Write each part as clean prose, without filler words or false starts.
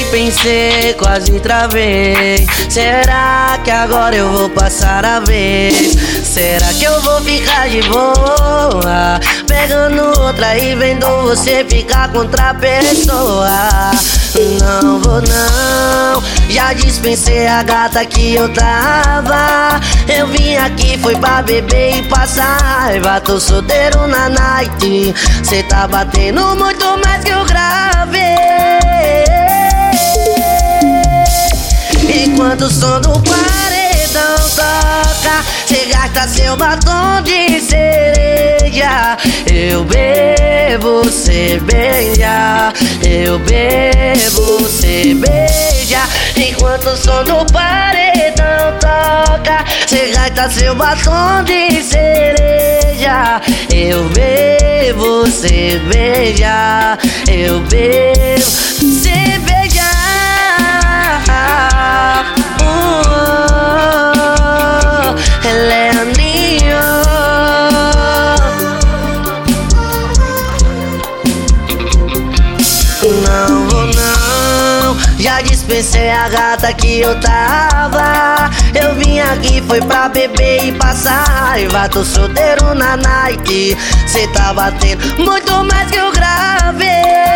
dispensei, quase travei. Será que agora eu vou passar a vez? Será que eu vou ficar de boa, pegando outra e vendo você ficar com outra pessoa? Não vou não, já dispensei a gata que eu tava. Eu vim aqui foi pra beber e passar raiva. Tô solteiro na night, cê tá batendo muito mais que eu gravei. Enquanto o som do paredão toca, cê gasta seu batom de cereja. Eu bebo, cê beija. Eu bebo, cê beija. Enquanto o som do paredão toca, cê gasta seu batom de cereja. Eu bebo, cê beija. Eu bebo, cê beija. Ela é Aninho. Não vou não, já dispensei a gata que eu tava. Eu vim aqui foi pra beber e passar raiva. Tô solteiro na night, cê tá batendo muito mais que eu gravei.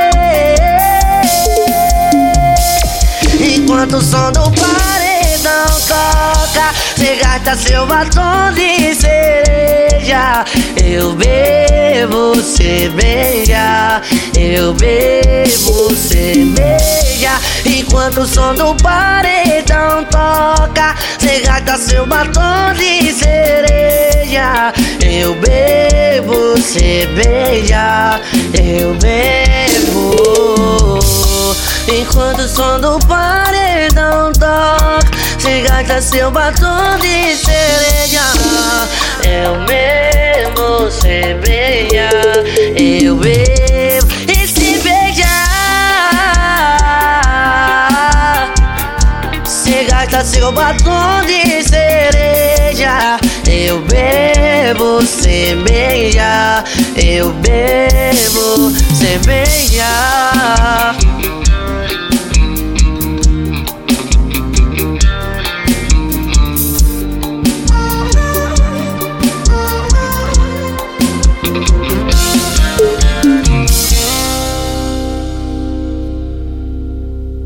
Enquanto o som do paredão toca, cê gasta seu batom de cereja. Eu bebo, cê beija. Eu bebo, cê beija. Enquanto o som do paredão toca, cê gasta seu batom de cereja. Eu bebo, cê beija. Eu bebo. Enquanto o som do paredão toca, cê gasta seu batom de cereja. Eu bebo, cê beija. Eu bebo e se beija. Cê gasta seu batom de cereja. Eu bebo, cê beija. Eu bebo, cê beija.